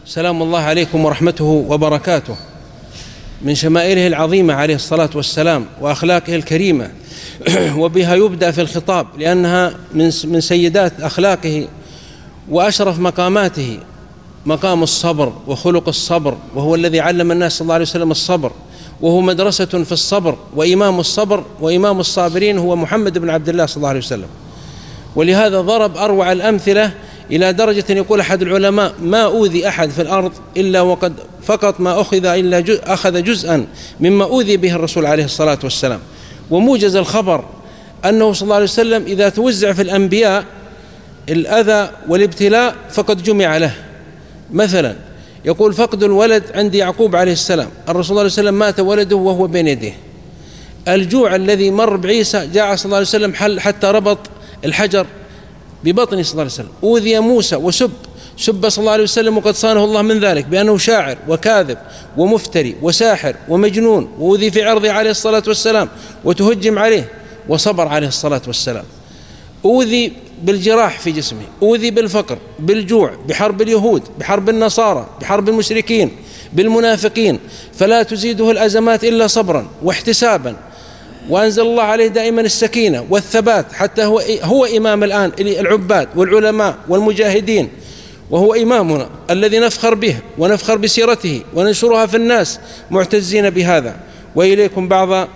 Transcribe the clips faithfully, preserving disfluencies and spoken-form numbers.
سلام الله عليكم ورحمته وبركاته. من شمائله العظيمة عليه الصلاة والسلام وأخلاقه الكريمة وبها يبدأ في الخطاب، لأنها من من سيدات أخلاقه وأشرف مقاماته مقام الصبر وخلق الصبر، وهو الذي علم الناس صلى الله عليه وسلم الصبر، وهو مدرسة في الصبر وإمام الصبر وإمام الصابرين هو محمد بن عبد الله صلى الله عليه وسلم. ولهذا ضرب أروع الأمثلة إلى درجة يقول أحد العلماء: ما أوذي أحد في الأرض إلا وقد فقط ما أخذ إلا جزء أخذ جزءا مما أوذي به الرسول عليه الصلاة والسلام. وموجز الخبر أنه صلى الله عليه وسلم إذا توزع في الأنبياء الأذى والابتلاء فقد جمع له. مثلا يقول: فقد الولد عند يعقوب عليه السلام، الرسول صلى الله عليه وسلم مات ولده وهو بين يديه. الجوع الذي مر بعيسى جاء صلى الله عليه وسلم حل حتى ربط الحجر ببطنه صلى الله عليه وسلم. أوذي موسى وسب سب صلى الله عليه وسلم وقد صانه الله من ذلك بأنه شاعر وكاذب ومفتري وساحر ومجنون، وأوذي في عرضه عليه الصلاة والسلام وتهجم عليه وصبر عليه الصلاة والسلام. أوذي بالجراح في جسمه، أوذي بالفقر، بالجوع، بحرب اليهود، بحرب النصارى، بحرب المشركين، بالمنافقين، فلا تزيده الأزمات إلا صبرا واحتسابا. وأنزل الله عليه دائما السكينة والثبات، حتى هو هو إمام الآن العباد والعلماء والمجاهدين، وهو إمامنا الذي نفخر به ونفخر بسيرته وننشرها في الناس معتزين بهذا. وإليكم بعض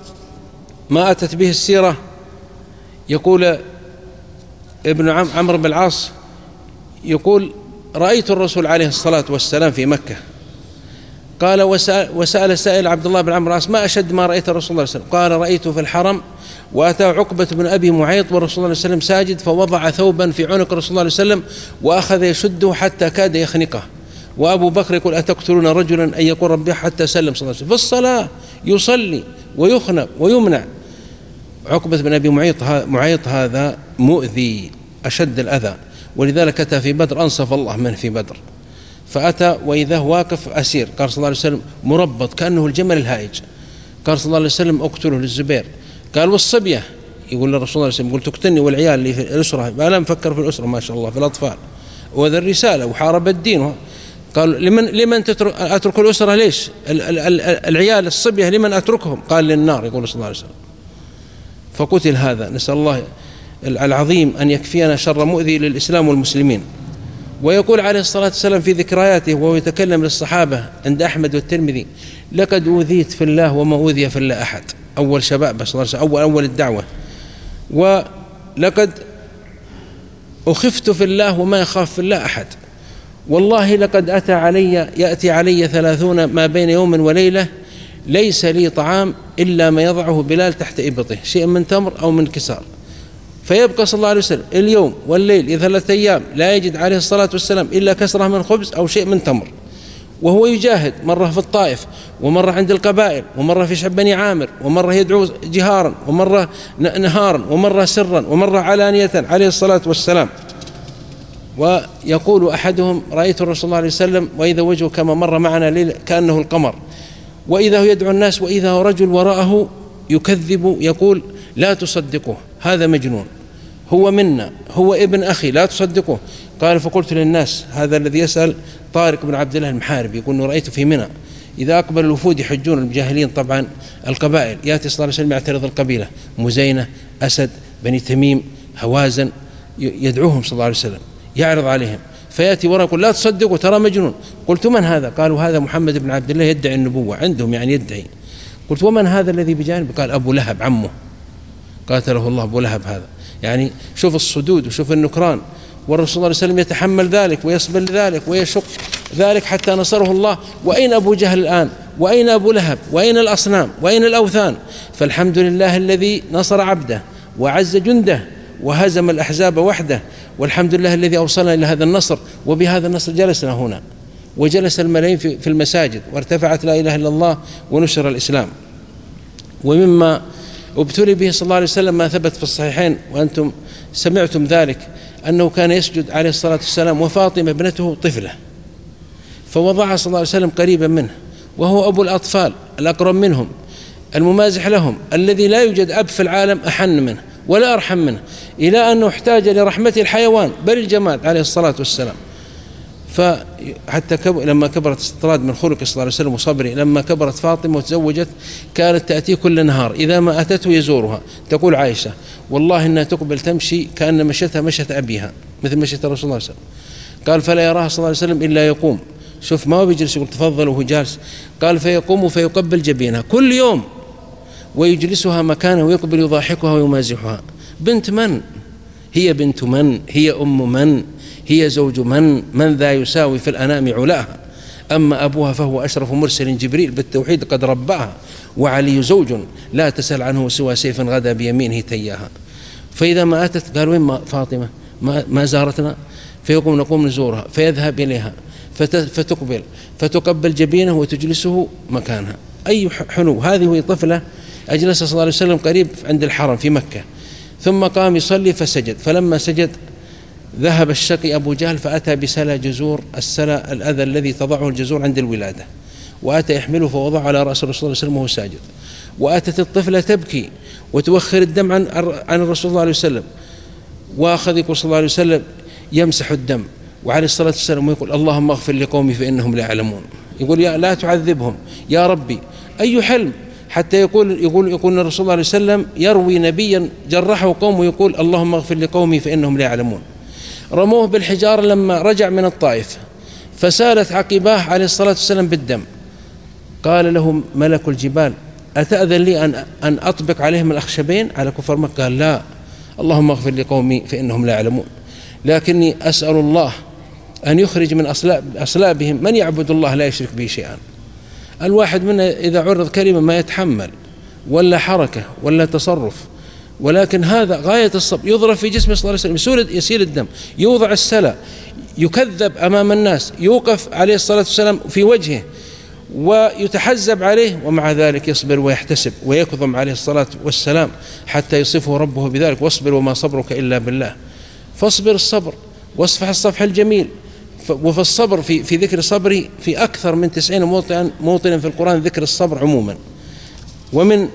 ما أتت به السيرة. يقول ابن عمرو بن العاص يقول: رأيت الرسول عليه الصلاة والسلام في مكة. قال: وسأل, وسأل سائل عبد الله بن عمرو بن العاص: ما أشد ما رأيت الرسول صلى الله عليه وسلم؟ قال: رأيته في الحرم وأتاه عقبة بن أبي معيط والرسول صلى الله عليه وسلم ساجد، فوضع ثوبا في عنق الرسول صلى الله عليه وسلم وأخذ يشده حتى كاد يخنقه. وأبو بكر يقول: أتقتلون رجلا أن يقول ربي حتى سلم صلى الله عليه وسلم؟ في الصلاة يصلي ويخنق ويمنع. عقبة بن أبي معيط معيط هذا مؤذي أشد الأذى، ولذلك أتى في بدر أنصف الله منه في بدر، فأتى وإذا واقف أسير. قال صلى الله عليه وسلم: مربط كأنه الجمل الهائج. قال صلى الله عليه وسلم: اقتله للزبير. قال: والصبية؟ يقول للرسول صلى الله عليه وسلم: يقول: تقتلني والعيال اللي في الأسرة؟ ما لا مفكر في الأسرة ما شاء الله في الأطفال، وهذا الرسالة وحارب الدين. قال: لمن لمن تترك أترك الأسرة؟ ليش العيال الصبية لمن أتركهم؟ قال: للنار. يقول صلى الله عليه وسلم. فقتل هذا. نسأل الله العظيم أن يكفينا شر مؤذي للإسلام والمسلمين. ويقول عليه الصلاة والسلام في ذكرياته وهو يتكلم للصحابة عند أحمد والترمذي: لقد أوذيت في الله وما أوذي في الله أحد. أول شباب صلى الله عليه وسلم، أول أول الدعوة. ولقد أخفت في الله وما يخاف في الله أحد. والله لقد أتى علي يأتي علي ثلاثون ما بين يوم وليلة ليس لي طعام إلا ما يضعه بلال تحت إبطه، شيء من تمر أو من كسار. فيبقى صلى الله عليه وسلم اليوم والليل ثلاثة أيام لا يجد عليه الصلاة والسلام إلا كسرة من خبز أو شيء من تمر، وهو يجاهد مرة في الطائف ومرة عند القبائل ومرة في شعب بني عامر ومرة يدعو جهارا ومرة نهارا ومرة سرا ومرة علانية عليه الصلاة والسلام. ويقول أحدهم: رأيت الرسول صلى الله عليه وسلم وإذا وجهه كما مر معنا ليلة كأنه القمر، وإذا هو يدعو الناس وإذا هو رجل وراءه يكذب يقول: لا تصدقوه هذا مجنون، هو منا، هو ابن أخي، لا تصدقوه. قال: فقلت للناس، هذا الذي يسأل طارق بن عبد الله المحاربي يقول: رأيت في منى إذا أقبل الوفود يحجون الجاهلين طبعا القبائل، يأتي صلى الله عليه وسلم يعترض القبيلة مزينة، أسد، بني تميم، هوازن، يدعوهم صلى الله عليه وسلم يعرض عليهم، فيأتي وراء يقول: لا تصدقوا ترى مجنون. قلت: من هذا؟ قالوا: هذا محمد بن عبد الله يدعي النبوة عندهم، يعني يدعي. قلت: ومن هذا الذي بجانب؟ قال: أبو لهب عمه قاتله الله أبو لهب. هذا يعني شوف الصدود وشوف النكران، والرسول صلى الله عليه وسلم يتحمل ذلك ويصبر ذلك ويشق ذلك حتى نصره الله. وأين أبو جهل الآن؟ وأين أبو لهب؟ وأين الأصنام؟ وأين الأوثان؟ فالحمد لله الذي نصر عبده وعز جنده وهزم الأحزاب وحده، والحمد لله الذي أوصلنا إلى هذا النصر. وبهذا النصر جلسنا هنا وجلس الملايين في المساجد وارتفعت لا إله إلا الله ونشر الإسلام. ومما ابتلي به صلى الله عليه وسلم ما ثبت في الصحيحين وأنتم سمعتم ذلك، أنه كان يسجد عليه الصلاة والسلام وفاطمة ابنته طفلة، فوضعها صلى الله عليه وسلم قريبا منه، وهو أبو الأطفال الأقرب منهم الممازح لهم، الذي لا يوجد أب في العالم أحن منه ولا أرحم منه، إلى أنه احتاج لرحمة الحيوان بل الجماد عليه الصلاة والسلام. فحتى كب... لما كبرت استطراد من خلق صلى الله عليه وسلم وصبري، لما كبرت فاطمة وتزوجت كانت تأتيه كل نهار، إذا ما أتته يزورها. تقول عائشة والله إنها تقبل تمشي كأن مشتها مشت أبيها، مثل مشت الرسول صلى الله عليه وسلم. قال فلا يراها صلى الله عليه وسلم إلا يقوم، شوف ما هو بيجلس يقول تفضل وهو جالس، قال فيقوم فيقبل جبينها كل يوم ويجلسها مكانه ويقبل يضاحكها ويمازحها. بنت من؟ هي بنت من؟ هي أم من؟ هي زوج من؟ من ذا يساوي في الأنام علاها؟ أما أبوها فهو أشرف مرسل جبريل بالتوحيد قد رباها، وعلي زوج لا تسأل عنه سوى سيف غدا بيمينه تياها. فإذا ما أتت قال وين فاطمة؟ ما, ما زارتنا؟ فيقوم نقوم نزورها، فيذهب إليها فتقبل فتقبل جبينه وتجلسه مكانها. أي حنو! هذه هي طفلة أجلس صلى الله عليه وسلم قريب عند الحرم في مكة، ثم قام يصلي فسجد، فلما سجد ذهب الشقي أبو جهل فأتى بسلا جزور، السلا الأذى الذي تضعه الجزور عند الولادة، وأتى يحمله فوضعه على رأس الرسول صلى الله عليه وسلم وهو ساجد. وأتت الطفلة تبكي وتوخر الدم عن عن الرسول صلى الله عليه وسلم، وأخذ يقول صلى الله عليه وسلم يمسح الدم وعليه الصلاة والسلام ويقول اللهم اغفر لقومي فإنهم لا يعلمون. يقول يا لا تعذبهم يا ربي. أي حلم! حتى يقول يقول يقول الرسول صلى الله عليه وسلم يروي نبيا جرحه قومه يقول اللهم اغفر لقومي فإنهم لا يعلمون. رموه بالحجارة لما رجع من الطائف فسالت عقباه عليه الصلاة والسلام بالدم. قال له ملك الجبال أتأذن لي أن أن أطبق عليهم الأخشبين على كفر مكة؟ قال لا، اللهم اغفر لقومي فإنهم لا يعلمون، لكني أسأل الله أن يخرج من أصلاب أصلابهم من يعبد الله لا يشرك به شيئا. الواحد منا إذا عرض كلمة ما يتحمل ولا حركة ولا تصرف، ولكن هذا غاية الصبر. يضرب في جسمه صلى الله عليه وسلم يسيل الدم، يوضع السلا، يكذب أمام الناس، يوقف عليه الصلاة والسلام في وجهه ويتحزب عليه، ومع ذلك يصبر ويحتسب ويكظم عليه الصلاة والسلام حتى يصفه ربه بذلك واصبر وما صبرك إلا بالله. فاصبر الصبر واصفح الصفح الجميل. وفي الصبر في, في ذكر صبري في أكثر من تسعين موطن موطن في القرآن ذكر الصبر عموما. ومن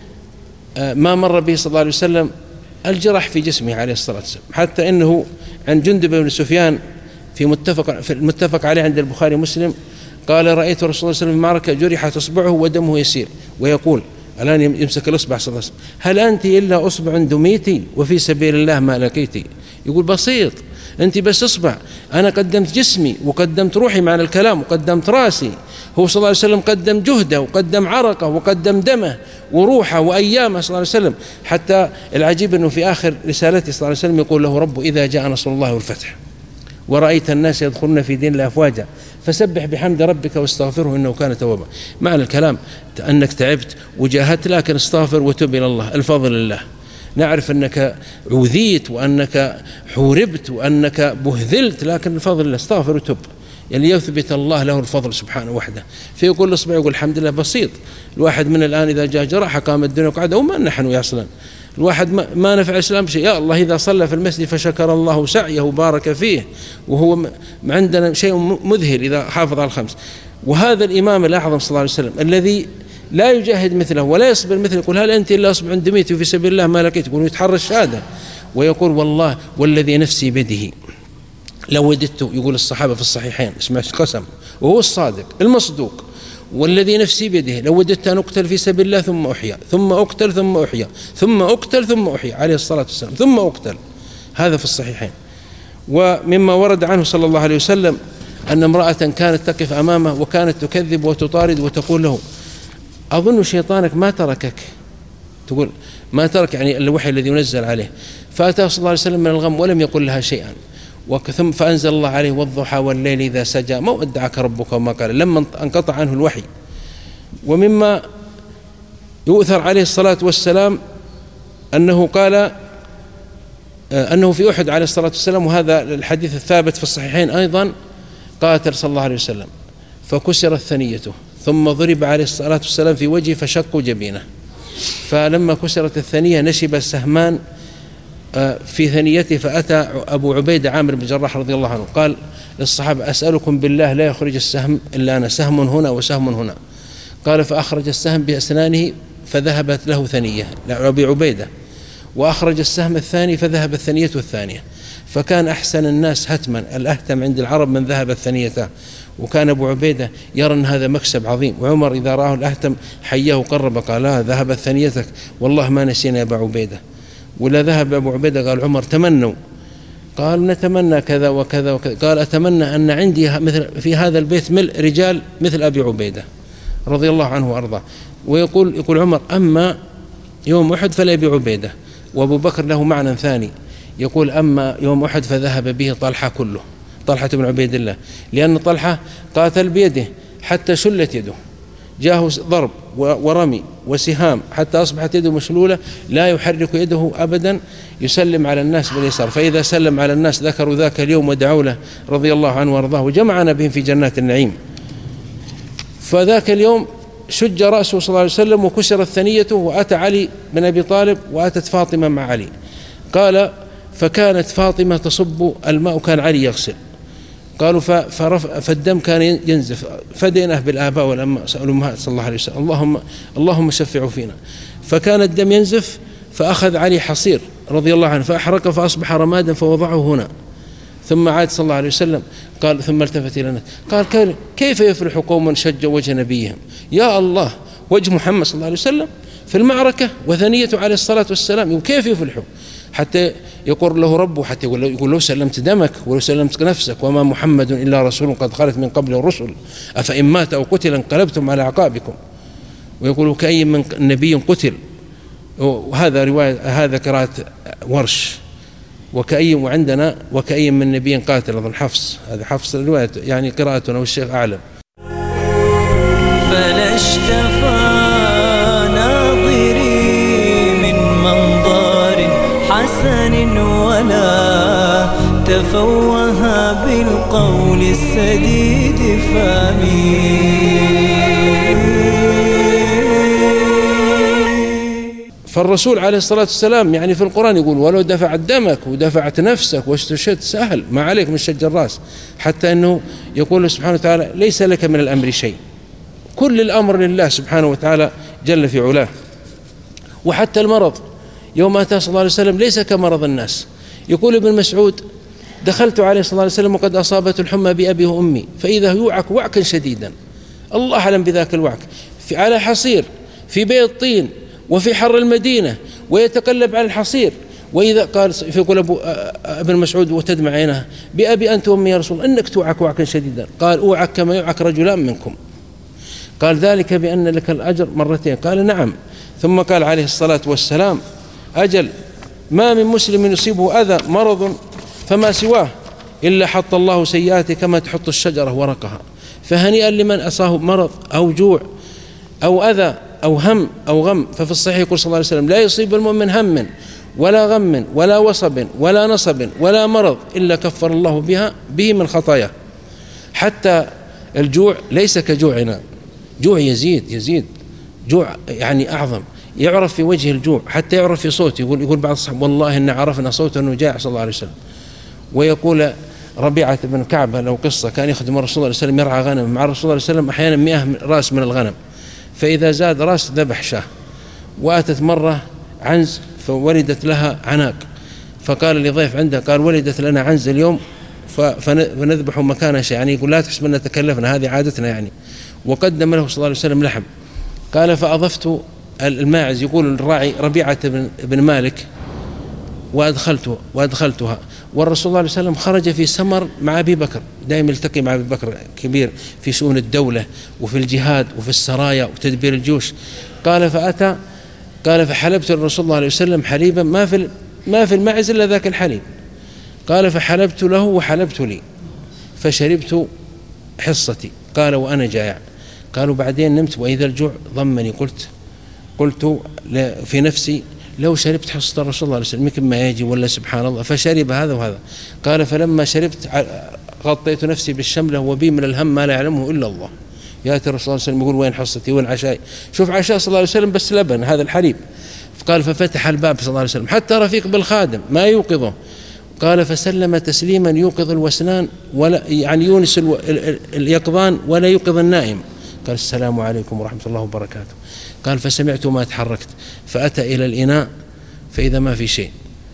ما مر به صلى الله عليه وسلم الجرح في جسمه عليه الصلاة والسلام، حتى إنه عن جندب بن سفيان في متفق في المتفق عليه عند البخاري ومسلم قال رأيت رسول الله صلى الله عليه وسلم في معركة جرحت إصبعه ودمه يسير، ويقول الآن يمسك الإصبع صلى الله عليه وسلم هل أنت إلا أصبع دميتي وفي سبيل الله ما لقيتي؟ يقول بسيط، أنت بس إصبع، أنا قدمت جسمي وقدمت روحي مع الكلام وقدمت راسي. هو صلى الله عليه وسلم قدم جهده وقدم عرقه وقدم دمه وروحه وأيامه صلى الله عليه وسلم. حتى العجيب أنه في آخر رسالته صلى الله عليه وسلم يقول له رب إذا جاء نصر الله والفتح ورأيت الناس يدخلون في دين الله أفواجا فسبح بحمد ربك واستغفره إنه كان توابا. معنى الكلام أنك تعبت وجاهدت، لكن استغفر وتب إلى الله، الفضل لله. نعرف أنك عوذيت وأنك حوربت وأنك بهذلت، لكن الفضل لله، استغفر وتب، يعني يثبت الله له الفضل سبحانه وحده. فيقول الأصبع يقول الحمد لله بسيط. الواحد من الآن إذا جاء جراحة قام الدنيا وقعد وما نحن يصلا، الواحد ما, ما نفع الإسلام شيء. يا الله إذا صلى في المسجد فشكر الله سعيه وبارك فيه، وهو عندنا شيء مذهل إذا حافظ على الخمس. وهذا الإمام الأعظم صلى الله عليه وسلم الذي لا يجاهد مثله ولا يصبر مثله يقول هل أنت إلا أصبع دميتي وفي سبيل الله ما لقيت؟ يقول يتحرى الشهادة ويقول والله والذي نفسي بيده لو وددت، يقول الصحابة في الصحيحين اسمع قسم وهو الصادق المصدوق، والذي نفسي بيده لو وددت أن أقتل في سبيل الله ثم أحيا ثم أقتل ثم أحيا ثم أقتل ثم أحيا عليه الصلاة والسلام ثم أقتل. هذا في الصحيحين. ومما ورد عنه صلى الله عليه وسلم أن امرأة كانت تقف أمامه وكانت تكذب وتطارد وتقول له أظن شيطانك ما تركك، تقول ما ترك يعني الوحي الذي ينزل عليه. فأتاه صلى الله عليه وسلم من الغم ولم يقل لها شيئا، ثم فأنزل الله عليه والضحى والليل إذا سجى ما ودعك ربك وما قال لما انقطع عنه الوحي. ومما يؤثر عليه الصلاة والسلام أنه قال أنه في أحد عليه الصلاة والسلام، وهذا الحديث الثابت في الصحيحين أيضا، قاتل صلى الله عليه وسلم فكسرت ثنيته ثم ضرب عليه الصلاة والسلام في وجهه فشقوا جبينه، فلما كسرت الثنية نشب السهمان في ثنيته، فأتى أبو عبيدة عامر بن جراح رضي الله عنه قال للصحابة أسألكم بالله لا يخرج السهم إلا أنا، سهم هنا وسهم هنا. قال فأخرج السهم بأسنانه فذهبت له ثنية لأبي عبيدة، وأخرج السهم الثاني فذهبت ثنيته الثانية، فكان أحسن الناس هتما، الأهتم عند العرب من ذهب الثنيته، وكان أبو عبيدة يرى أن هذا مكسب عظيم، وعمر إذا رآه الأهتم حياه وقرب قال لا ذهب ثنيتك والله ما نسينا يا أبا عبيدة. ولا ذهب أبو عبيدة قال عمر تمنوا، قال نتمنى كذا وكذا وكذا، قال أتمنى أن عندي مثل في هذا البيت ملء رجال مثل أبي عبيدة رضي الله عنه وأرضاه. ويقول يقول عمر أما يوم أحد فلأبي عبيدة. وأبو بكر له معنى ثاني، يقول أما يوم أحد فذهب به طلحة كله، طلحة بن عبيد الله، لأن طلحة قاتل بيده حتى شلت يده، جاءه ضرب ورمي وسهام حتى أصبحت يده مشلولة، لا يحرك يده أبدا، يسلم على الناس باليسار، فإذا سلم على الناس ذكروا ذاك اليوم ودعوا له رضي الله عنه وارضاه وجمعنا بهم في جنات النعيم. فذاك اليوم شج رأسه صلى الله عليه وسلم وكسرت ثنيته، وأتى علي بن أبي طالب وأتت فاطمة مع علي. قال فكانت فاطمة تصب الماء وكان علي يغسل. قالوا فالدم كان ينزف، فديناه بالآباء والأمهات صلى الله عليه وسلم، اللهم اللهم شفعوا فينا. فكان الدم ينزف، فأخذ علي حصير رضي الله عنه فأحرقه فأصبح رمادا فوضعه هنا، ثم عاد صلى الله عليه وسلم قال ثم التفت إلى الناس قال كيف يفلح قوم شجوا وجه نبيهم؟ يا الله، وجه محمد صلى الله عليه وسلم في المعركة وثنيته عليه الصلاة والسلام، وكيف يفلحوا؟ حتى يقول له ربه، حتى يقول له سلمت دمك ولو سلمت نفسك، وما محمد إلا رسول قد خلت من قبل الرسل أفإن مات أو قتل انقلبتم على أعقابكم. ويقول كأي من نبي قتل، وهذا رواية هذا قراءة ورش، وكأي وعندنا وكأي من نبي قاتل، أظن حفص، هذا حفص الرواية يعني قراءتنا والشيخ أعلم. فلا اشتفى ناظري من منظر حسن ولا تفوه بالقول السديد فامي. فالرسول عليه الصلاة والسلام يعني في القرآن يقول ولو دفعت دمك ودفعت نفسك واستشهدت سهل ما عليك من شج الرأس، حتى أنه يقول سبحانه وتعالى ليس لك من الأمر شيء، كل الأمر لله سبحانه وتعالى جل في علاه. وحتى المرض يوم أتى صلى الله عليه وسلم ليس كمرض الناس. يقول ابن مسعود دخلت عليه صلى الله عليه وسلم وقد أصابت الحمى بأبي وأمي، فإذا يوعك وعكا شديدا، الله أعلم بذاك الوعك، في على حصير في بيت طين وفي حر المدينة ويتقلب على الحصير. وإذا قال يقول أبو ابن مسعود وتدمع عينه بأبي أنت وأمي يا رسول إنك توعك وعكا شديدا، قال أوعك كما يوعك رجلان منكم، قال ذلك بأن لك الأجر مرتين، قال نعم. ثم قال عليه الصلاة والسلام أجل ما من مسلم يصيبه أذى مرض فما سواه إلا حط الله سيئاته كما تحط الشجرة ورقها، فهنيئا لمن أصاه مرض أو جوع أو أذى أو هم أو غم. ففي الصحيح يقول صلى الله عليه وسلم لا يصيب المؤمن هم ولا غم ولا وصب ولا نصب ولا مرض إلا كفر الله بها به من خطاياه. حتى الجوع ليس كجوعنا، جوع يزيد يزيد جوع يعني أعظم، يعرف في وجه الجوع حتى يعرف في صوته. يقول يقول بعض الصحابة والله إن عرفنا صوته أنه جائع صلى الله عليه وسلم. ويقول ربيعة بن كعب له قصة كان يخدم الرسول صلى الله عليه وسلم يرعى غنم مع الرسول صلى الله عليه وسلم أحيانا مئة رأس من الغنم، فإذا زاد رأس ذبح شاه. وأتت مرة عنز فولدت لها عناق، فقال لضيف عنده قال ولدت لنا عنز اليوم فنذبح مكانها شيء، يعني يقول لا تحسب أننا تكلفنا هذه عادتنا يعني. وقدم له صلى الله عليه وسلم لحم، قال فأضفت الماعز يقول الراعي ربيعة بن مالك وأدخلته وأدخلتها، والرسول صلى الله عليه وسلم خرج في سمر مع أبي بكر، دائما يلتقي مع أبي بكر كبير في شؤون الدولة وفي الجهاد وفي السرايا وتدبير الجيوش. قال فأتى قال فحلبت الرسول صلى الله عليه وسلم حليبا ما في ما في الماعز إلا ذاك الحليب، قال فحلبت له وحلبت لي فشربت حصتي، قال وأنا جائع. قالوا بعدين نمت وإذا الجوع ضمني، قلت قلت في نفسي لو شربت حصة الرسول صلى الله عليه وسلم يمكن ما يجي ولا سبحان الله، فشرب هذا وهذا. قال فلما شربت غطيت نفسي بالشملة وبي من الهم ما لا يعلمه إلا الله. يأتي الرسول صلى الله عليه وسلم يقول وين حصتي وين عشائي، شوف عشاء صلى الله عليه وسلم بس لبن هذا الحليب. قال ففتح الباب صلى الله عليه وسلم حتى رفيق بالخادم ما يوقظه، قال فسلم تسليما يوقظ الوسنان ولا يعني يونس اليقظان ولا يوقظ النائم. قال السلام عليكم ورحمة الله وبركاته. قال فسمعت ما تحركت فأتى إلى الإناء فإذا ما في شيء،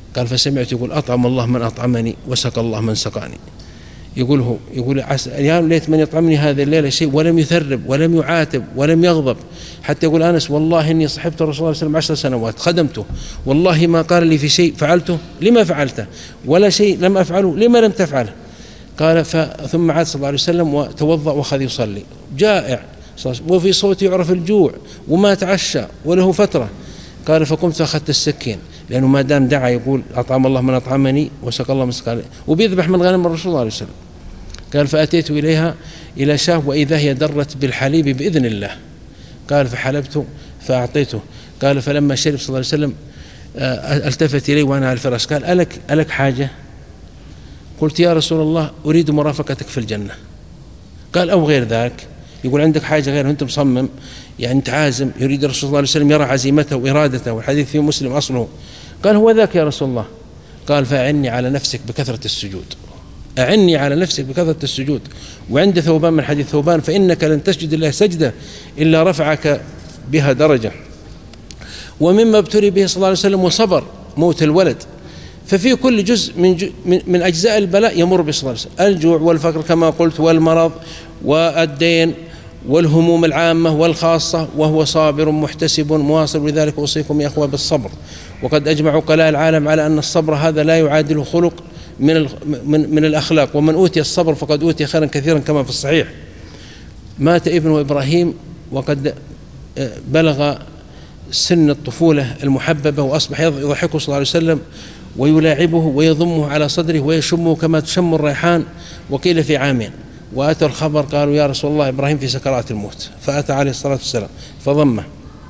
قال فسمعت يقول أطعم الله من أطعمني وسقى الله من سقاني. يقول هو يقول يا ليت من يطعمني هذه الليلة شيء ولم يثرب ولم يعاتب ولم يغضب. حتى يقول أنس والله إني صحبت الرسول صلى الله عليه وسلم عشر سنوات خدمته والله ما قال لي في شيء فعلته لما فعلته ولا شيء لم أفعله لما لم تفعله. قال ثم عاد صلى الله عليه وسلم وتوضأ وأخذ يصلي جائع وفي صوته يعرف الجوع وما تعشى وله فترة. قال فقمت فأخذت السكين لأنه ما دام دعا يقول أطعم الله من أطعمني وسقى الله من سقاني وبيذبح من غنم الرسول صلى الله عليه وسلم. قال فأتيت إليها إلى شاه وإذا هي درت بالحليب بإذن الله. قال فحلبته فأعطيته. قال فلما شرب صلى الله عليه وسلم التفت إلي وأنا على الفراش قال ألك, ألك حاجة؟ قلت يا رسول الله أريد مرافقتك في الجنة. قال أو غير ذاك. يقول عندك حاجة غير أنت مصمم يعني أنت عازم يريد الرسول صلى الله عليه وسلم يرى عزيمته وإرادته والحديث في مسلم أصله. قال هو ذاك يا رسول الله. قال فأعني على نفسك بكثرة السجود أعني على نفسك بكثرة السجود. وعند ثوبان من حديث ثوبان فإنك لن تسجد الله سجدة إلا رفعك بها درجة. ومما ابتلي به صلى الله عليه وسلم وصبر موت الولد. ففي كل جزء من, جو من أجزاء البلاء يمر به صلى الله عليه وسلم الجوع والفقر كما قلت والمرض والدين والهموم العامة والخاصة وهو صابر محتسب مواصل. ولذلك أوصيكم يا أخوة بالصبر. وقد أجمع عقلاء العالم على أن الصبر هذا لا يعادله خلق من من من الأخلاق. ومن أوتي الصبر فقد أوتي خيرا كثيرا كما في الصحيح. مات ابنه إبراهيم وقد بلغ سن الطفولة المحببة وأصبح يضحكه صلى الله عليه وسلم ويلاعبه ويضمه على صدره ويشمه كما تشم الريحان. وقيل في عامين. وأتى الخبر قالوا يا رسول الله إبراهيم في سكرات الموت. فأتى عليه الصلاة والسلام فضمه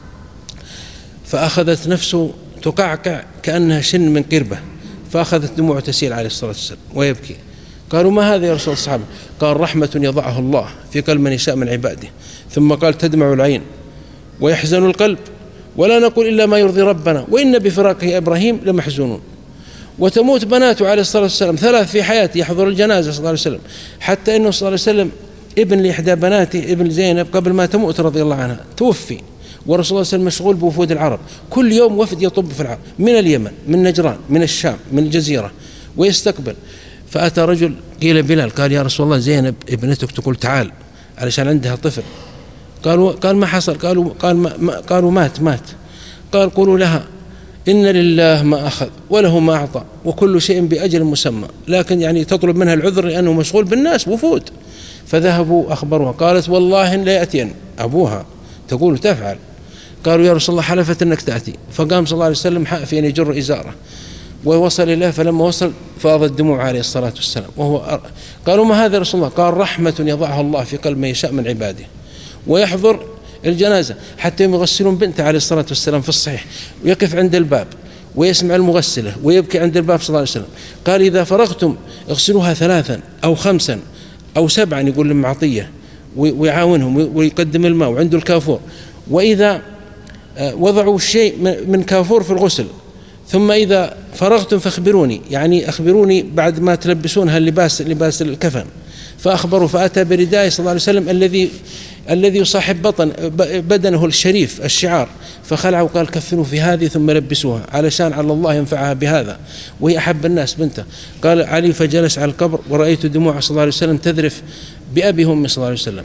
فأخذت نفسه تقعقع كأنها شن من قربة فأخذت دموع تسيل عليه الصلاة والسلام ويبكي. قالوا ما هذا يا رسول الصحابة؟ قال رحمة يضعها الله في قلب من يشاء من عباده. ثم قال تدمع العين ويحزن القلب ولا نقول إلا ما يرضي ربنا وإن بفراقه إبراهيم لمحزونون. وتموت بناته عليه الصلاة والسلام ثلاث في حياته يحضر الجنازة صلى الله عليه وسلم حتى أنه صلى الله عليه وسلم ابن لإحدى بناته ابن زينب قبل ما تموت رضي الله عنها توفي. ورسول الله صلى الله عليه وسلم مشغول بوفود العرب كل يوم وفد يطب في العرب من اليمن من نجران من الشام من الجزيرة ويستقبل. فأتى رجل قيل بلال قال يا رسول الله زينب ابنتك تقول تعال علشان عندها طفل. قالوا قال ما حصل؟ قالوا قال ما قالوا مات مات. قال قولوا لها إن لله ما أخذ وله ما أعطى وكل شيء بأجل مسمى لكن يعني تطلب منها العذر لأنه مشغول بالناس وفود. فذهبوا أخبروها قالت والله لا يأتين أبوها تقول تفعل. قالوا يا رسول الله حلفت أنك تأتي. فقام صلى الله عليه وسلم حافيا يجر إزاره ووصل إليه فلما وصل فاضت الدموع عليه الصلاة والسلام وهو. قالوا ما هذا يا رسول الله؟ قال رحمة يضعها الله في قلب من يشاء من عباده. ويحضر الجنازة حتى يغسلون بنته عليه الصلاة والسلام في الصحيح ويقف عند الباب ويسمع المغسلة ويبكي عند الباب صلى الله عليه وسلم. قال إذا فرغتم اغسلوها ثلاثا أو خمسا أو سبعا يقول لهم عطية ويعاونهم ويقدم الماء وعنده الكافور. وإذا وضعوا الشيء من كافور في الغسل ثم إذا فرغتم فاخبروني يعني أخبروني بعد ما تلبسونها اللباس لباس الكفن. فأخبروا فأتى برداء صلى الله عليه وسلم الذي الذي يصاحب بطن بدنه الشريف الشعار فخلعه وقال كفنوا في هذه ثم لبسوها علشان على الله ينفعها بهذا وهي أحب الناس بنته. قال علي فجلس على القبر ورأيت دموع صلى الله عليه وسلم تذرف بأبي هم صلى الله عليه وسلم.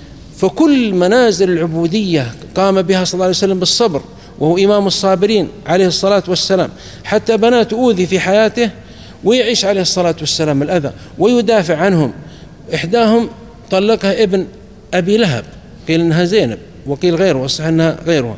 فكل منازل العبودية قام بها صلى الله عليه وسلم بالصبر وهو إمام الصابرين عليه الصلاة والسلام. حتى بنات أوذي في حياته ويعيش عليه الصلاة والسلام الأذى ويدافع عنهم. إحداهم طلقها ابن أبي لهب قيل إنها زينب وقيل غيره والصحيح إنها غيرها.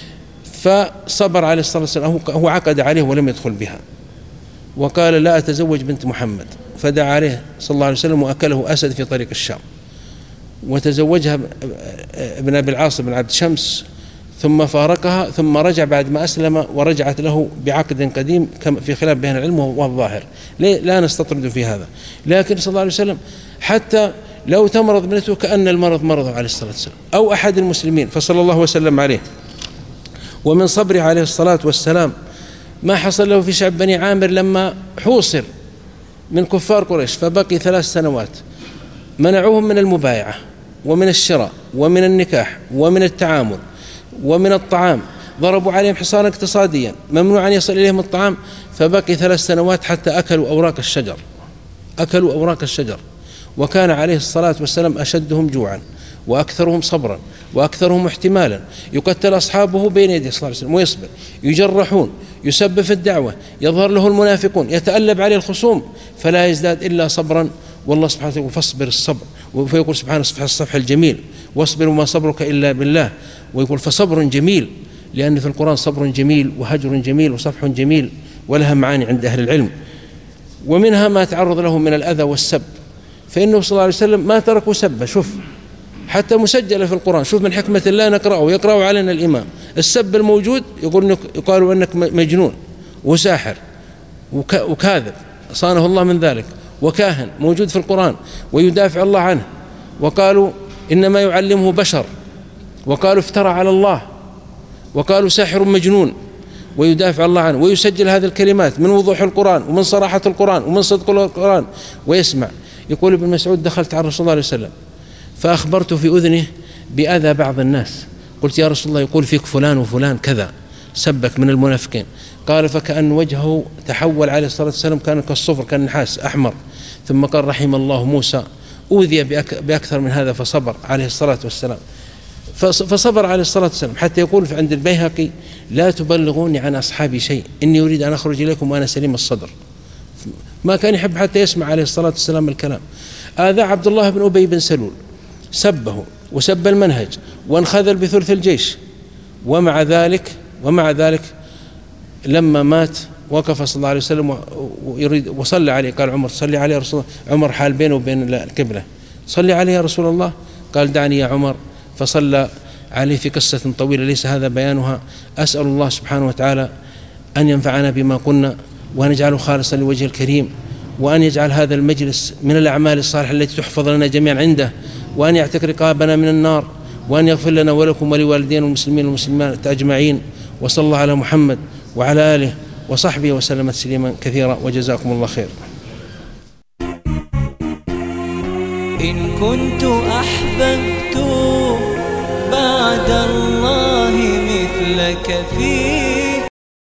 فصبر عليه الصلاة والسلام هو عقد عليه ولم يدخل بها وقال لا أتزوج بنت محمد. فدعا عليه صلى الله عليه وسلم وأكله أسد في طريق الشام. وتزوجها ابن أبي العاص بن عبد شمس ثم فارقها ثم رجع بعد ما أسلم ورجعت له بعقد قديم في خلاف بين العلم والظاهر لا نستطرد في هذا. لكن صلى الله عليه وسلم حتى لو تمرض ابنته كأن المرض مرضه عليه الصلاة والسلام أو أحد المسلمين فصلى الله وسلم عليه. ومن صبره عليه الصلاة والسلام ما حصل له في شعب بني عامر لما حوصر من كفار قريش فبقي ثلاث سنوات منعوهم من المبايعة ومن الشراء ومن النكاح ومن التعامل ومن الطعام ضربوا عليهم حصارا اقتصاديا، ممنوع أن يصل إليهم الطعام، فبقي ثلاث سنوات حتى أكلوا أوراق الشجر، أكلوا أوراق الشجر. وكان عليه الصلاة والسلام أشدهم جوعا وأكثرهم صبرا وأكثرهم احتمالا، يقتل أصحابه بين يديه صلى الله عليه وسلم ويصبر، يجرحون، يسب في الدعوة، يظهر له المنافقون، يتألب عليه الخصوم فلا يزداد إلا صبرا. والله سبحانه وتعالى فاصبر الصبر، ويقول سبحانه الصفح الصفح الجميل واصبر وما صبرك إلا بالله، ويقول فصبر جميل، لأن في القرآن صبر جميل وهجر جميل وصفح جميل ولها معاني عند أهل العلم، ومنها ما تعرض له من الأذى والسب، فإنه صلى الله عليه وسلم ما تركوا سبه. شوف حتى مسجلة في القرآن، شوف من حكمة الله نقرأه، يقرأه علينا الإمام، السب الموجود يقول يقالوا أنك مجنون وساحر وكاذب، صانه الله من ذلك، وكاهن موجود في القرآن ويدافع الله عنه، وقالوا إنما يعلمه بشر، وقالوا افترى على الله، وقالوا ساحر مجنون، ويدافع الله عنه، ويسجل هذه الكلمات من وضوح القرآن ومن صراحة القرآن ومن صدق القرآن ويسمع. يقول ابن مسعود دخلت على رسول الله عليه وسلم فأخبرت في أذنه بأذى بعض الناس، قلت يا رسول الله يقول فيك فلان وفلان كذا سبك من المنافقين، قال فكأن وجهه تحول عليه الصلاة والسلام كان كالصفر كالنحاس أحمر، ثم قال رحم الله موسى أوذي بأكثر من هذا فصبر عليه الصلاة والسلام، فصبر عليه الصلاة والسلام، حتى يقول عند البيهقي لا تبلغوني عن أصحابي شيء إني أريد أن أخرج إليكم وأنا سليم الصدر، ما كان يحب حتى يسمع عليه الصلاة والسلام الكلام. آذى عبد الله بن أبي بن سلول، سبه وسب المنهج وانخذل بثلث الجيش، ومع ذلك ومع ذلك لما مات وقف صلى الله عليه وسلم ويريد وصلى عليه، قال عمر صلي عليه يا رسول الله، عمر حال بينه وبين القبلة، صلي عليه يا رسول الله، قال دعني يا عمر، فصلى عليه في قصة طويلة ليس هذا بيانها. أسأل الله سبحانه وتعالى أن ينفعنا بما قلنا وأن يجعله خالصا لوجه الكريم، وأن يجعل هذا المجلس من الأعمال الصالحة التي تحفظ لنا جميعا عنده، وأن يعتق رقابنا من النار، وأن يغفر لنا ولكم ولوالدين المسلمين والمسلمات أجمعين. وصلى الله على محمد وعلى آله وصحبه وسلم تسليما كثيرا، وجزاكم الله خير. إن كنت أحببت بعد الله مثلك في